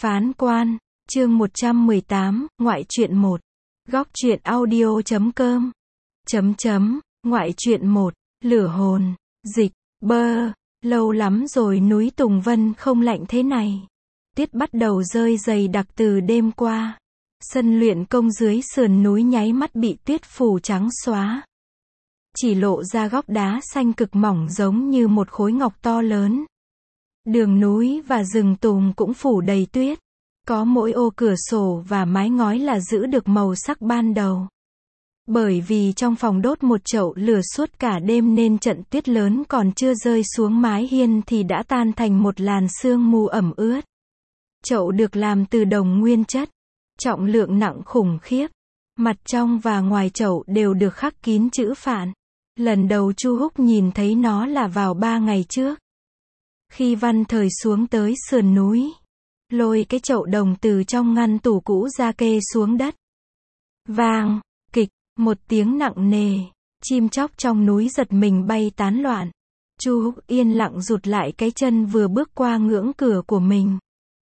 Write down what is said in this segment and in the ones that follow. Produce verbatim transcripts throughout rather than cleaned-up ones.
Phán quan, chương một trăm mười tám, ngoại truyện một. Góc truyện audio chấm com. Chấm chấm, ngoại truyện một, lửa hồn, dịch, bơ, lâu lắm rồi núi Tùng Vân không lạnh thế này. Tuyết bắt đầu rơi dày đặc từ đêm qua. Sân luyện công dưới sườn núi nháy mắt bị tuyết phủ trắng xóa. Chỉ lộ ra góc đá xanh cực mỏng giống như một khối ngọc to lớn. Đường núi và rừng tùng cũng phủ đầy tuyết. Có mỗi ô cửa sổ và mái ngói là giữ được màu sắc ban đầu. Bởi vì trong phòng đốt một chậu lửa suốt cả đêm nên trận tuyết lớn còn chưa rơi xuống mái hiên thì đã tan thành một làn sương mù ẩm ướt. Chậu được làm từ đồng nguyên chất, trọng lượng nặng khủng khiếp. Mặt trong và ngoài chậu đều được khắc kín chữ Phạn. Lần đầu Chu Húc nhìn thấy nó là vào ba ngày trước. Khi Văn Thời xuống tới sườn núi, lôi cái chậu đồng từ trong ngăn tủ cũ ra kê xuống đất. Vang, kịch, một tiếng nặng nề, chim chóc trong núi giật mình bay tán loạn. Chu Húc yên lặng rụt lại cái chân vừa bước qua ngưỡng cửa của mình.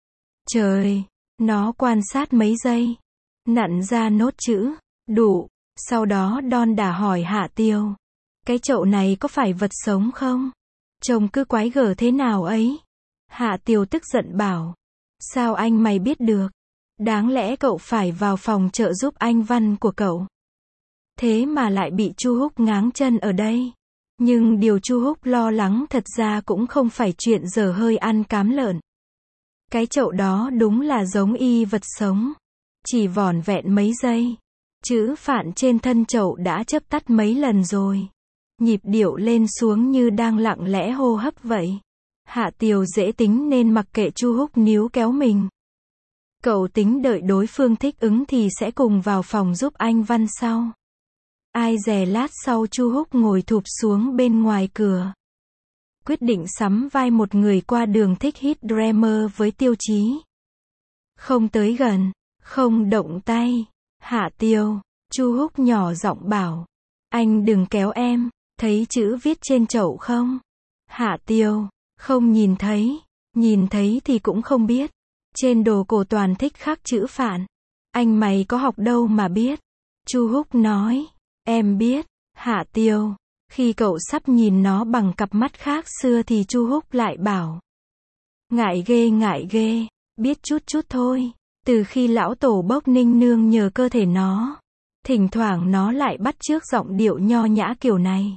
Trời, nó quan sát mấy giây, nặn ra nốt chữ, đủ, sau đó đon đả hỏi Hạ Tiêu. Cái chậu này có phải vật sống không? Trông cứ quái gở thế nào ấy? Hạ Tiêu tức giận bảo. Sao anh mày biết được? Đáng lẽ cậu phải vào phòng trợ giúp anh Văn của cậu. Thế mà lại bị Chu Húc ngáng chân ở đây. Nhưng điều Chu Húc lo lắng thật ra cũng không phải chuyện dở hơi ăn cám lợn. Cái chậu đó đúng là giống y vật sống. Chỉ vỏn vẹn mấy giây. Chữ Phạn trên thân chậu đã chớp tắt mấy lần rồi. Nhịp điệu lên xuống như đang lặng lẽ hô hấp vậy. Hạ Tiêu dễ tính nên mặc kệ Chu Húc níu kéo mình. Cậu tính đợi đối phương thích ứng thì sẽ cùng vào phòng giúp anh Văn sau. Ai dè lát sau Chu Húc ngồi thụp xuống bên ngoài cửa. Quyết định sắm vai một người qua đường thích hit dreamer với Tiêu Chí. Không tới gần, không động tay. Hạ Tiêu, Chu Húc nhỏ giọng bảo. Anh đừng kéo em, thấy chữ viết trên chậu không? Hạ Tiêu, không nhìn thấy, nhìn thấy thì cũng không biết. Trên đồ cổ toàn thích khắc chữ Phạn. Anh mày có học đâu mà biết. Chu Húc nói, em biết. Hạ Tiêu, khi cậu sắp nhìn nó bằng cặp mắt khác xưa thì Chu Húc lại bảo. Ngại ghê ngại ghê, biết chút chút thôi. Từ khi lão tổ Bốc Ninh nương nhờ cơ thể nó, thỉnh thoảng nó lại bắt chước giọng điệu nho nhã kiểu này.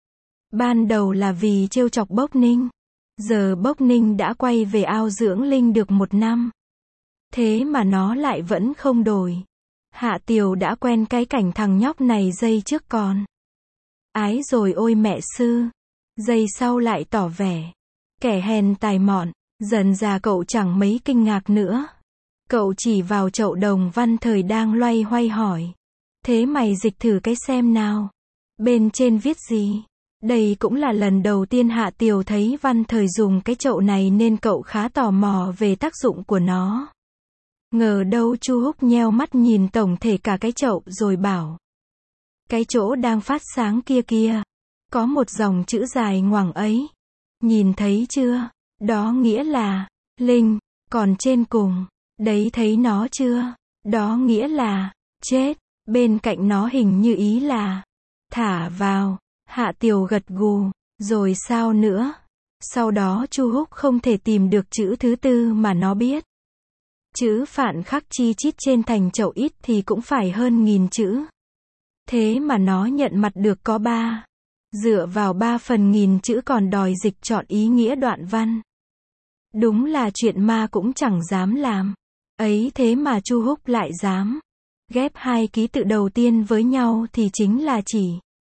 Ban đầu là vì trêu chọc Bốc Ninh. Giờ Bốc Ninh đã quay về ao dưỡng linh được một năm. Thế mà nó lại vẫn không đổi. Hạ Tiêu đã quen cái cảnh thằng nhóc này giây trước còn. Ái rồi ôi mẹ sư. Giây sau lại tỏ vẻ. Kẻ hèn tài mọn. Dần ra cậu chẳng mấy kinh ngạc nữa. Cậu chỉ vào chậu đồng Văn Thời đang loay hoay hỏi. Thế mày dịch thử cái xem nào. Bên trên viết gì? Đây cũng là lần đầu tiên Hạ Tiêu thấy Văn Thời dùng cái chậu này nên cậu khá tò mò về tác dụng của nó. Ngờ đâu Chu Húc nheo mắt nhìn tổng thể cả cái chậu rồi bảo. Cái chỗ đang phát sáng kia kia. Có một dòng chữ dài ngoằng ấy. Nhìn thấy chưa? Đó nghĩa là, linh, còn trên cùng, đấy thấy nó chưa? Đó nghĩa là, chết, bên cạnh nó hình như ý là, thả vào. Hạ Tiêu gật gù, rồi sao nữa? Sau đó Chu Húc không thể tìm được chữ thứ tư mà nó biết. Chữ Phạn khắc chi chít trên thành chậu ít thì cũng phải hơn nghìn chữ. Thế mà nó nhận mặt được có ba. Dựa vào ba phần nghìn chữ còn đòi dịch chọn ý nghĩa đoạn văn. Đúng là chuyện ma cũng chẳng dám làm. Ấy thế mà Chu Húc lại dám. Ghép hai ký tự đầu tiên với nhau thì chính là chỉ.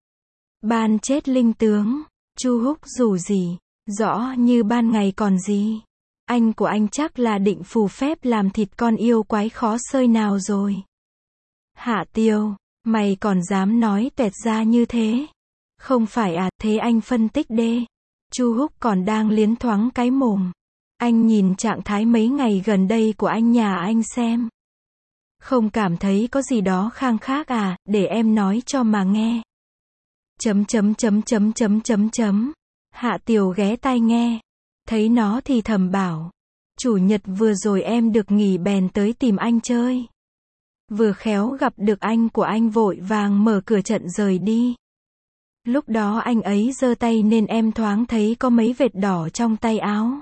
Ban chết linh tướng. Chu Húc dù gì, rõ như ban ngày còn gì. Anh của anh chắc là định phù phép làm thịt con yêu quái khó xơi nào rồi. Hạ Tiêu, mày còn dám nói tuẹt ra như thế? Không phải à, thế anh phân tích đê. Chu Húc còn đang liến thoáng cái mồm. Anh nhìn trạng thái mấy ngày gần đây của anh nhà anh xem. Không cảm thấy có gì đó khang khác à, để em nói cho mà nghe. Chấm chấm chấm chấm chấm chấm chấm. Hạ Tiêu ghé tai nghe. Thấy nó thì thầm bảo. Chủ nhật vừa rồi em được nghỉ bèn tới tìm anh chơi. Vừa khéo gặp được anh của anh vội vàng mở cửa trận rời đi. Lúc đó anh ấy giơ tay nên em thoáng thấy có mấy vệt đỏ trong tay áo.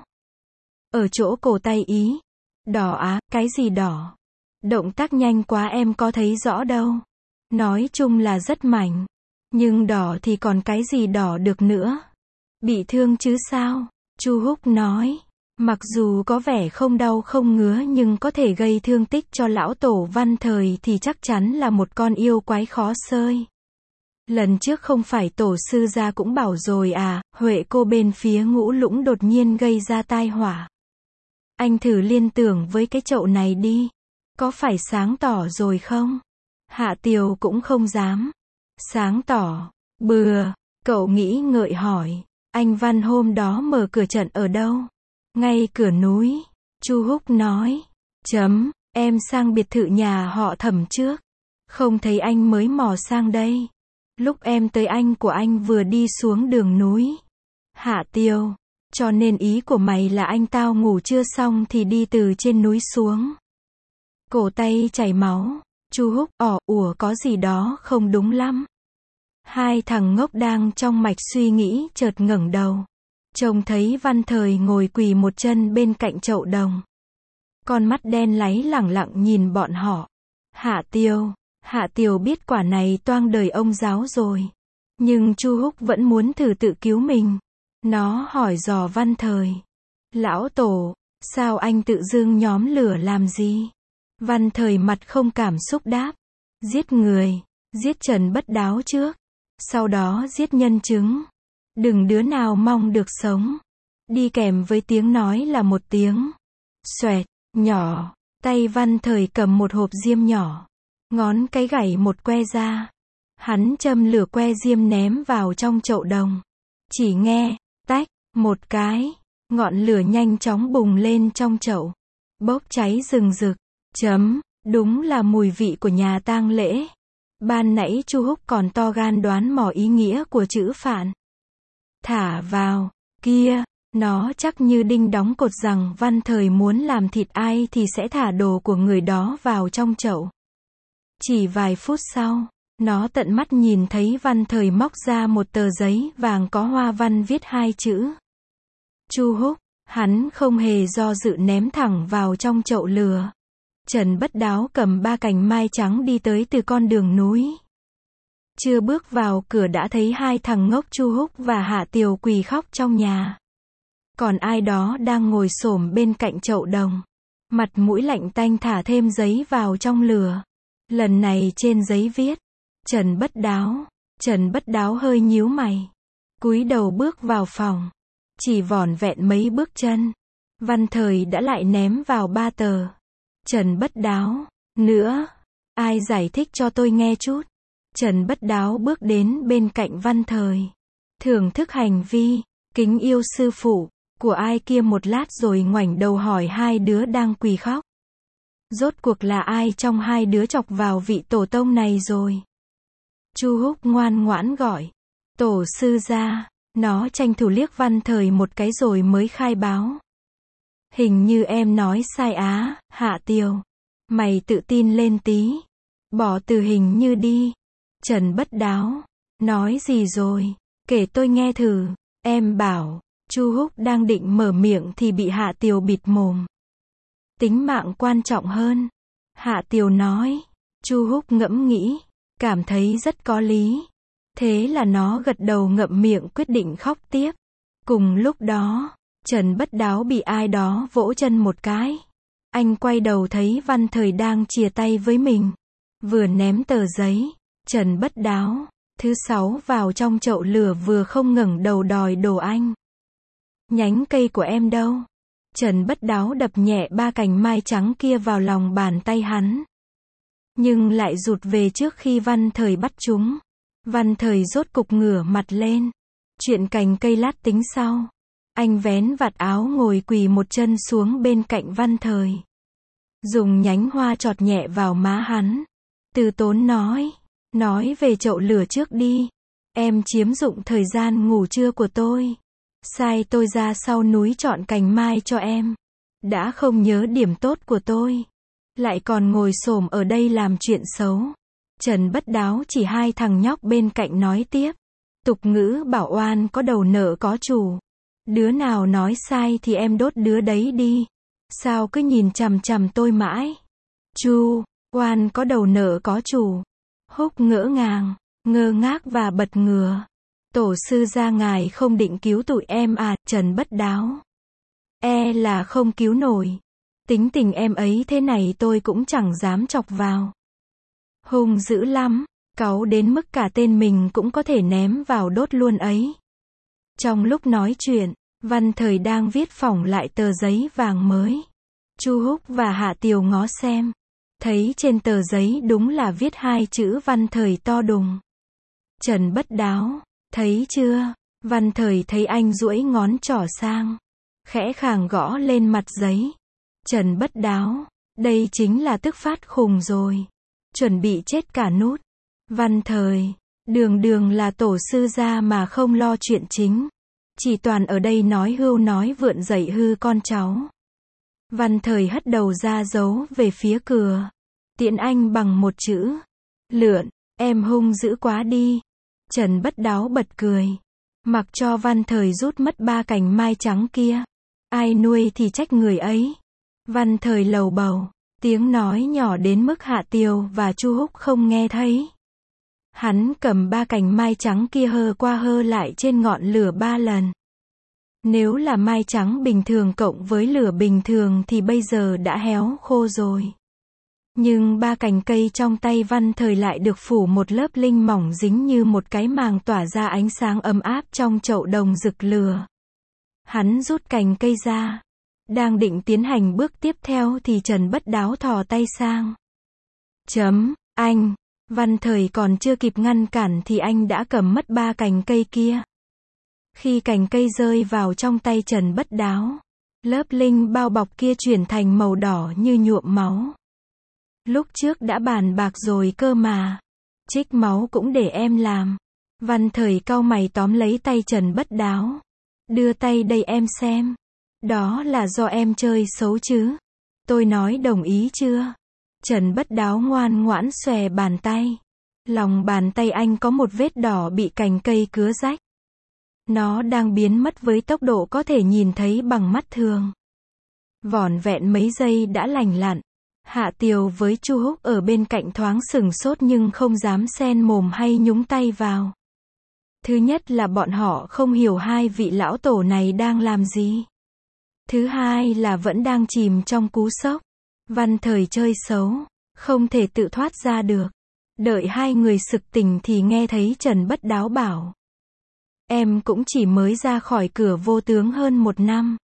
Ở chỗ cổ tay ý. Đỏ á, cái gì đỏ? Động tác nhanh quá em có thấy rõ đâu. Nói chung là rất mảnh. Nhưng đỏ thì còn cái gì đỏ được nữa. Bị thương chứ sao? Chu Húc nói. Mặc dù có vẻ không đau không ngứa nhưng có thể gây thương tích cho lão tổ Văn Thời thì chắc chắn là một con yêu quái khó xơi. Lần trước không phải tổ sư gia cũng bảo rồi à, Huệ cô bên phía Ngũ Lũng đột nhiên gây ra tai họa. Anh thử liên tưởng với cái chậu này đi. Có phải sáng tỏ rồi không? Hạ Tiều cũng không dám. Sáng tỏ. Bừa. Cậu nghĩ ngợi hỏi. Anh Văn hôm đó mở cửa trận ở đâu? Ngay cửa núi. Chu Húc nói. Chấm. Em sang biệt thự nhà họ Thẩm trước. Không thấy anh mới mò sang đây. Lúc em tới anh của anh vừa đi xuống đường núi. Hạ Tiều. Cho nên ý của mày là anh tao ngủ chưa xong thì đi từ trên núi xuống. Cổ tay chảy máu. Chu Húc, ỏ, ủa có gì đó không đúng lắm. Hai thằng ngốc đang trong mạch suy nghĩ chợt ngẩng đầu. Trông thấy Văn Thời ngồi quỳ một chân bên cạnh chậu đồng. Con mắt đen láy lẳng lặng nhìn bọn họ. Hạ Tiều. Hạ Tiều biết quả này toang đời ông giáo rồi. Nhưng Chu Húc vẫn muốn thử tự cứu mình. Nó hỏi dò Văn Thời. Lão tổ, sao anh tự dưng nhóm lửa làm gì? Văn Thời mặt không cảm xúc đáp. Giết người, giết Trần Bất Đáo trước. Sau đó giết nhân chứng. Đừng đứa nào mong được sống. Đi kèm với tiếng nói là một tiếng. Xoẹt, nhỏ. Tay Văn Thời cầm một hộp diêm nhỏ. Ngón cái gảy một que ra. Hắn châm lửa que diêm ném vào trong chậu đồng. Chỉ nghe, tách, một cái. Ngọn lửa nhanh chóng bùng lên trong chậu. Bốc cháy rừng rực. Chấm, đúng là mùi vị của nhà tang lễ. Ban nãy Chu Húc còn to gan đoán mò ý nghĩa của chữ phạn. Thả vào, kia, nó chắc như đinh đóng cột rằng Văn Thời muốn làm thịt ai thì sẽ thả đồ của người đó vào trong chậu. Chỉ vài phút sau, nó tận mắt nhìn thấy Văn Thời móc ra một tờ giấy vàng có hoa văn viết hai chữ. Chu Húc, hắn không hề do dự ném thẳng vào trong chậu lửa. Trần Bất Đáo cầm ba cành mai trắng đi tới từ con đường núi. Chưa bước vào cửa đã thấy hai thằng ngốc Chu Húc và Hạ Tiều quỳ khóc trong nhà. Còn ai đó đang ngồi xổm bên cạnh chậu đồng. Mặt mũi lạnh tanh thả thêm giấy vào trong lửa. Lần này trên giấy viết. Trần Bất Đáo. Trần Bất Đáo hơi nhíu mày. Cúi đầu bước vào phòng. Chỉ vỏn vẹn mấy bước chân. Văn Thời đã lại ném vào ba tờ. Trần Bất Đáo. Nữa. Ai giải thích cho tôi nghe chút. Trần Bất Đáo bước đến bên cạnh Văn Thời. Thưởng thức hành vi. Kính yêu sư phụ. Của ai kia một lát rồi ngoảnh đầu hỏi hai đứa đang quỳ khóc. Rốt cuộc là ai trong hai đứa chọc vào vị tổ tông này rồi? Chu Húc ngoan ngoãn gọi. Tổ sư gia. Nó tranh thủ liếc Văn Thời một cái rồi mới khai báo. Hình như em nói sai á, Hạ Tiều. Mày tự tin lên tí. Bỏ từ hình như đi. Trần Bất Đáo. Nói gì rồi? Kể tôi nghe thử. Em bảo. Chu Húc đang định mở miệng thì bị Hạ Tiều bịt mồm. Tính mạng quan trọng hơn. Hạ Tiều nói. Chu Húc ngẫm nghĩ. Cảm thấy rất có lý. Thế là nó gật đầu ngậm miệng quyết định khóc tiếp. Cùng lúc đó, Trần Bất Đáo bị ai đó vỗ chân một cái. Anh quay đầu thấy Văn Thời đang chìa tay với mình. Vừa ném tờ giấy. Trần Bất Đáo. Thứ sáu vào trong chậu lửa vừa không ngẩng đầu đòi đồ anh. Nhánh cây của em đâu? Trần Bất Đáo đập nhẹ ba cành mai trắng kia vào lòng bàn tay hắn. Nhưng lại rụt về trước khi Văn Thời bắt chúng. Văn Thời rốt cục ngửa mặt lên. Chuyện cành cây lát tính sau. Anh vén vạt áo ngồi quỳ một chân xuống bên cạnh Văn Thời. Dùng nhánh hoa chọt nhẹ vào má hắn. Từ tốn nói. Nói về chậu lửa trước đi. Em chiếm dụng thời gian ngủ trưa của tôi. Sai tôi ra sau núi chọn cành mai cho em. đã không nhớ điểm tốt của tôi, lại còn ngồi xổm ở đây làm chuyện xấu. Trần Bất Đáo chỉ hai thằng nhóc bên cạnh nói tiếp. Tục ngữ bảo oan có đầu nợ có chủ. Đứa nào nói sai thì em đốt đứa đấy đi. Sao cứ nhìn chằm chằm tôi mãi? Chu, oan có đầu nợ có chủ. Húc ngỡ ngàng, ngơ ngác và bật ngửa. Tổ sư gia ngài không định cứu tụi em à? Trần Bất Đáo. E là không cứu nổi. Tính tình em ấy thế này tôi cũng chẳng dám chọc vào. Hung dữ lắm, cáu đến mức cả tên mình cũng có thể ném vào đốt luôn ấy. Trong lúc nói chuyện, Văn Thời đang viết phỏng lại tờ giấy vàng mới. Chu Húc và Hạ Tiều ngó xem, thấy trên tờ giấy đúng là viết hai chữ Văn Thời to đùng. Trần Bất Đáo, thấy chưa? Văn Thời thấy anh duỗi ngón trỏ sang, khẽ khàng gõ lên mặt giấy. Trần Bất Đáo, đây chính là tức phát khùng rồi. Chuẩn bị chết cả nút. Văn Thời, đường đường là tổ sư gia mà không lo chuyện chính. Chỉ toàn ở đây nói hưu nói vượn dạy hư con cháu. Văn Thời hất đầu ra giấu về phía cửa. Tiễn anh bằng một chữ. Lượn, em hung dữ quá đi. Trần Bất Đáo bật cười. Mặc cho Văn Thời rút mất ba cành mai trắng kia. Ai nuôi thì trách người ấy. Văn Thời lầu bầu. Tiếng nói nhỏ đến mức Hạ Tiều và Chu Húc không nghe thấy. Hắn cầm ba cành mai trắng kia hơ qua hơ lại trên ngọn lửa ba lần. Nếu là mai trắng bình thường cộng với lửa bình thường thì bây giờ đã héo khô rồi. Nhưng ba cành cây trong tay Văn Thời lại được phủ một lớp linh mỏng dính như một cái màng tỏa ra ánh sáng ấm áp trong chậu đồng rực lửa. Hắn rút cành cây ra. Đang định tiến hành bước tiếp theo thì Trần Bất Đáo thò tay sang. Chấm, anh. Văn Thời còn chưa kịp ngăn cản thì anh đã cầm mất ba cành cây kia. Khi cành cây rơi vào trong tay Trần Bất Đáo, lớp linh bao bọc kia chuyển thành màu đỏ như nhuộm máu. Lúc trước đã bàn bạc rồi cơ mà. Trích máu cũng để em làm. Văn Thời cau mày tóm lấy tay Trần Bất Đáo. Đưa tay đây em xem. Đó là do em chơi xấu chứ. Tôi nói đồng ý chưa? Trần Bất Đáo ngoan ngoãn xòe bàn tay. Lòng bàn tay anh có một vết đỏ bị cành cây cứa rách. Nó đang biến mất với tốc độ có thể nhìn thấy bằng mắt thường. Vỏn vẹn mấy giây đã lành lặn. Hạ Tiều với Chu Húc ở bên cạnh thoáng sửng sốt nhưng không dám xen mồm hay nhúng tay vào. Thứ nhất là bọn họ không hiểu hai vị lão tổ này đang làm gì. Thứ hai là vẫn đang chìm trong cú sốc. Văn Thời chơi xấu, không thể tự thoát ra được. Đợi hai người sực tỉnh thì nghe thấy Trần Bất Đáo bảo. Em cũng chỉ mới ra khỏi cửa vô tướng hơn một năm.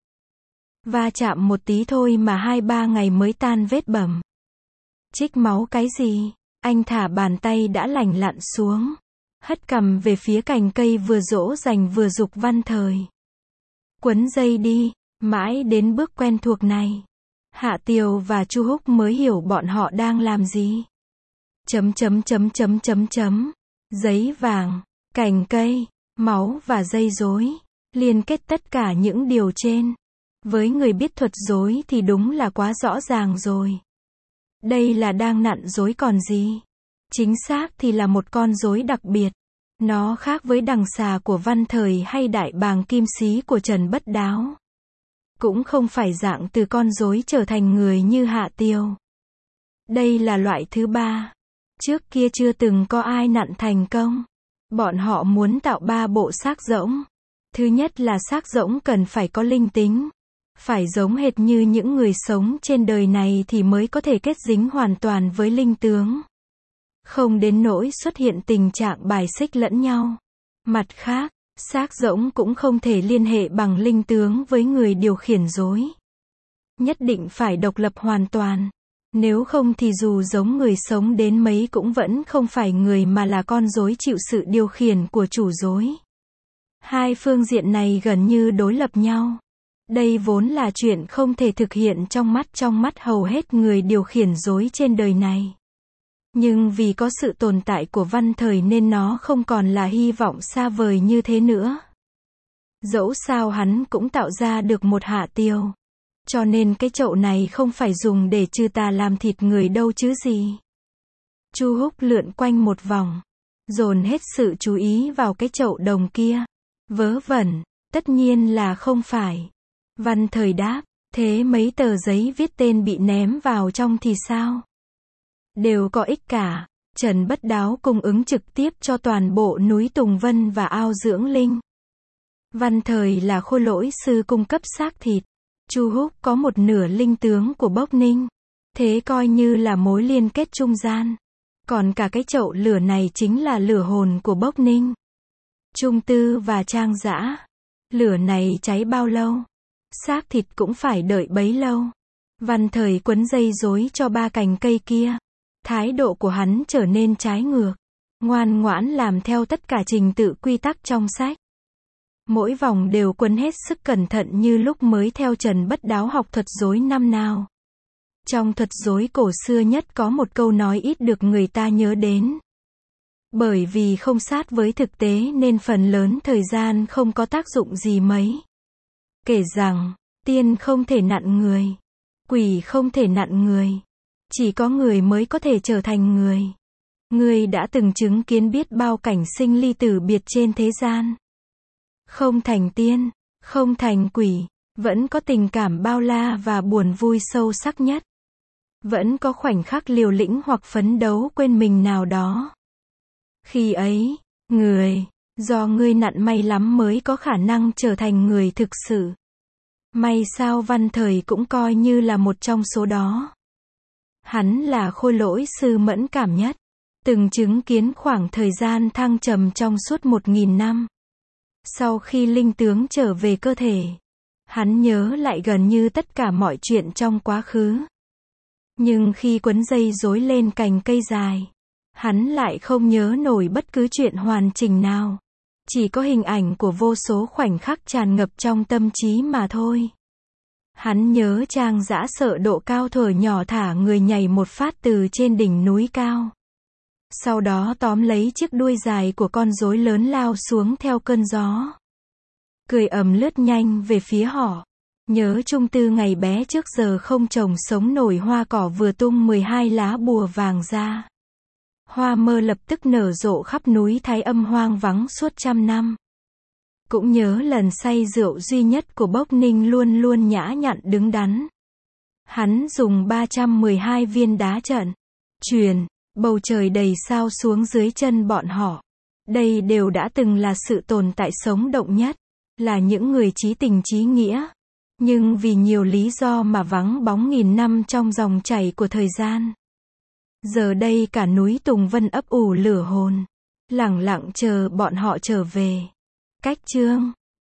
Va chạm một tí thôi mà hai ba ngày mới tan vết bầm. Trích máu cái gì? Anh thả bàn tay đã lành lặn xuống. Hất cằm về phía cành cây vừa dỗ dành vừa giục Văn Thời. Quấn dây đi. Mãi đến bước quen thuộc này, Hạ Tiều và Chu Húc mới hiểu bọn họ đang làm gì. Chấm chấm chấm chấm chấm chấm. Giấy vàng, cành cây, máu và dây rối. Liên kết tất cả những điều trên. Với người biết thuật rối thì đúng là quá rõ ràng rồi. Đây là đang nặn rối còn gì. Chính xác thì là một con rối đặc biệt. Nó khác với đằng xà của Văn Thời hay đại bàng kim xí của Trần Bất Đáo. Cũng không phải dạng từ con rối trở thành người như Hạ Tiều. Đây là loại thứ ba. Trước kia chưa từng có ai nặn thành công. Bọn họ muốn tạo ba bộ xác rỗng. Thứ nhất là xác rỗng cần phải có linh tính. Phải giống hệt như những người sống trên đời này thì mới có thể kết dính hoàn toàn với linh tướng. Không đến nỗi xuất hiện tình trạng bài xích lẫn nhau. Mặt khác, xác rỗng cũng không thể liên hệ bằng linh tướng với người điều khiển rối. Nhất định phải độc lập hoàn toàn. Nếu không thì dù giống người sống đến mấy cũng vẫn không phải người mà là con rối chịu sự điều khiển của chủ rối. Hai phương diện này gần như đối lập nhau. Đây vốn là chuyện không thể thực hiện trong mắt trong mắt hầu hết người điều khiển rối trên đời này. Nhưng vì có sự tồn tại của Văn Thời nên nó không còn là hy vọng xa vời như thế nữa. Dẫu sao hắn cũng tạo ra được một Hạ Tiều. Cho nên cái chậu này không phải dùng để trừ tà làm thịt người đâu chứ gì. Chu Húc lượn quanh một vòng, dồn hết sự chú ý vào cái chậu đồng kia. Vớ vẩn, tất nhiên là không phải. Văn Thời đáp, thế mấy tờ giấy viết tên bị ném vào trong thì sao? Đều có ích cả. Trần Bất Đáo cung ứng trực tiếp cho toàn bộ núi Tùng Vân và ao dưỡng linh. Văn Thời là khôi lỗi sư cung cấp xác thịt. Chu Húc có một nửa linh tướng của Bốc Ninh. Thế coi như là mối liên kết trung gian. Còn cả cái chậu lửa này chính là lửa hồn của Bốc Ninh, Trung Tư và Trang Dã. Lửa này cháy bao lâu? Xác thịt cũng phải đợi bấy lâu. Văn Thời quấn dây rối cho ba cành cây kia. Thái độ của hắn trở nên trái ngược. Ngoan ngoãn làm theo tất cả trình tự quy tắc trong sách. Mỗi vòng đều quấn hết sức cẩn thận như lúc mới theo Trần Bất Đáo học thuật rối năm nào. Trong thuật rối cổ xưa nhất có một câu nói ít được người ta nhớ đến. Bởi vì không sát với thực tế nên phần lớn thời gian không có tác dụng gì mấy. Kể rằng, tiên không thể nặn người, quỷ không thể nặn người. Chỉ có người mới có thể trở thành người. Ngươi đã từng chứng kiến biết bao cảnh sinh ly tử biệt trên thế gian. Không thành tiên, không thành quỷ, vẫn có tình cảm bao la và buồn vui sâu sắc nhất. Vẫn có khoảnh khắc liều lĩnh hoặc phấn đấu quên mình nào đó. Khi ấy, người, do ngươi nặn may lắm mới có khả năng trở thành người thực sự. May sao Văn Thời cũng coi như là một trong số đó. Hắn là khôi lỗi sư mẫn cảm nhất, từng chứng kiến khoảng thời gian thăng trầm trong suốt một nghìn năm. Sau khi linh tướng trở về cơ thể, hắn nhớ lại gần như tất cả mọi chuyện trong quá khứ. Nhưng khi quấn dây rối lên cành cây dài, hắn lại không nhớ nổi bất cứ chuyện hoàn chỉnh nào. Chỉ có hình ảnh của vô số khoảnh khắc tràn ngập trong tâm trí mà thôi. Hắn nhớ Trang Dã sợ độ cao thổi nhỏ thả người nhảy một phát từ trên đỉnh núi cao. Sau đó tóm lấy chiếc đuôi dài của con rối lớn lao xuống theo cơn gió. Cười ầm lướt nhanh về phía họ. Nhớ Trung Tư ngày bé trước giờ không trồng sống nổi hoa cỏ vừa tung mười hai lá bùa vàng ra. Hoa mơ lập tức nở rộ khắp núi Thái Âm hoang vắng suốt trăm năm. Cũng nhớ lần say rượu duy nhất của Bốc Ninh luôn luôn nhã nhặn đứng đắn. Hắn dùng ba trăm mười hai viên đá trận truyền bầu trời đầy sao xuống dưới chân bọn họ. Đây đều đã từng là sự tồn tại sống động nhất, là những người chí tình chí nghĩa. Nhưng vì nhiều lý do mà vắng bóng nghìn năm trong dòng chảy của thời gian. Giờ đây cả núi Tùng Vân ấp ủ lửa hồn, lẳng lặng chờ bọn họ trở về. Cách chương